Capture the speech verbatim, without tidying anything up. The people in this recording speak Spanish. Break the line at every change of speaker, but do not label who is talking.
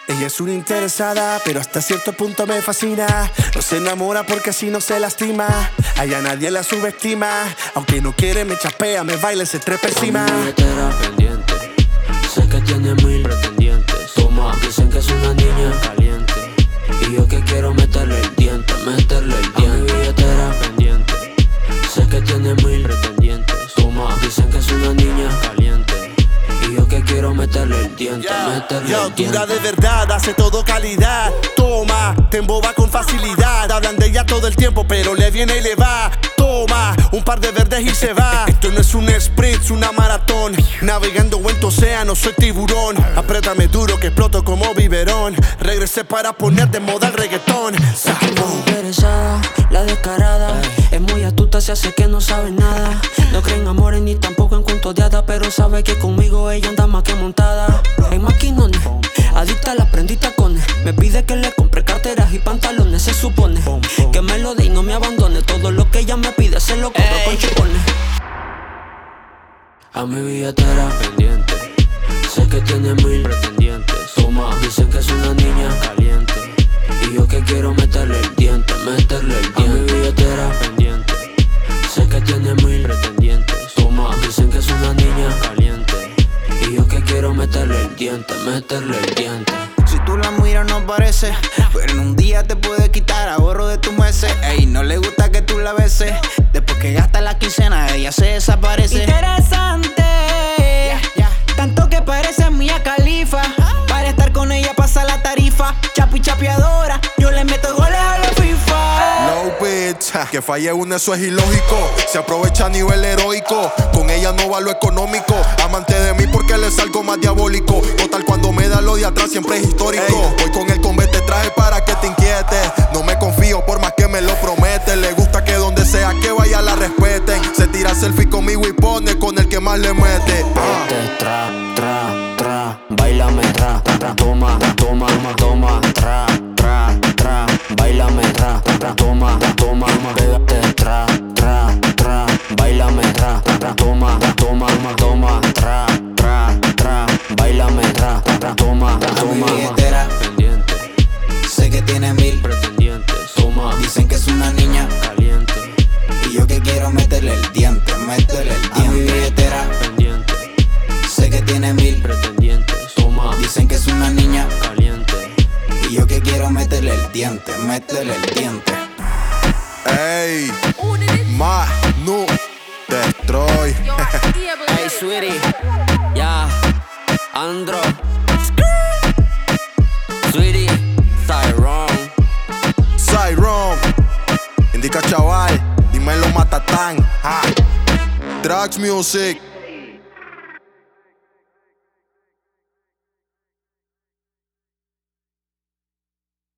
Ella es una interesada, pero hasta cierto punto me fascina. No se enamora porque así no se lastima. Allá nadie la subestima. Aunque no quiere me chapea, me baila y se trepa encima.
Mi billetera pendiente, sé que tiene mil pretendientes. Toma, dicen que es una niña caliente, y yo que quiero meterle el diente, meterle el diente. Mi billetera pendiente, sé que tiene mil pretendientes. Toma, dicen que es una niña caliente, y yo que quiero meterle el diente, yeah. meterle
Yo,
el diente.
dura de verdad, hace todo calidad. Toma, te emboba con facilidad. Hablan de ella todo el tiempo, pero le viene y le va. Toma, un par de verdes y se va. Esto no es un sprint, es una maratón. Navegando en tu océano, soy tiburón. Apriétame duro que exploto como biberón. Regresé para poner de moda el reggaetón.
Interesada, la descarada, es muy astuta, se hace que no sabe nada. No cree en amores ni tampoco en cuentos de hadas, pero sabe que conmigo ella anda más que montada. En maquinones, adicta a las prenditas tacones. Me pide que le compre carteras y pantalones. Se supone que me lo dé y no me abandone. Todo lo que ella me pide se lo cobro con chupones. A mi billetera pendiente, sé que tiene mil pretendientes. Toma, dicen que es una niña caliente, y yo que quiero meterle el diente, meterle el diente. A mi billetera pendiente, sé que tiene mil pretendientes. Toma, dicen que es una niña caliente, y yo que quiero meterle el diente, meterle el diente.
Si tú la miras no parece, pero en un día te puede quitar ahorro de tus meses. Ey, no le gusta que tú la beses. Después que gasta la quincena, ella se desaparece.
Interesante,
yeah, yeah.
Tanto que parece Mia Khalifa. Para estar con ella pasa la tarifa. Chapi chapeadora, yo le meto goles a la FIFA.
No bitch, que falle una eso es ilógico. Se aprovecha a nivel heroico, con ella no va lo económico. Amante de mí porque le salgo más diabólico. Total cuando me da lo de atrás siempre es histórico. Ey, voy con el combate traje para que te inquietes. No me confío por más que me lo promete. Le gusta que donde sea que vaya la respeten. Se tira selfie conmigo y pone con el que más le mete.
ah. Tra, tra, tra, bailame tra, tra, toma, toma, toma, tra, tra, tra, bailame tra, tra, toma, toma, pégate tra, tra, tra, bailame tra, tra, toma, toma, toma, tra, tra, tra, bailame tra, tra, toma, toma.
A mi billetera
pendiente,
sé que tiene mil
pretendientes. Toma,
dicen que es una niña
caliente,
y yo que quiero meterle el diente, meterle el diente. A mi billetera
pendiente,
sé que tiene mil
pretendientes. Toma,
dicen que es una niña
caliente,
y yo que quiero meterle el diente, meterle el diente.
Ey, Manu Destroy.
hey sweetie, ya, Andro, sweetie, Tyrone,
Cyron, indica chaval, dímelo Matatán. Ha. Drax Music.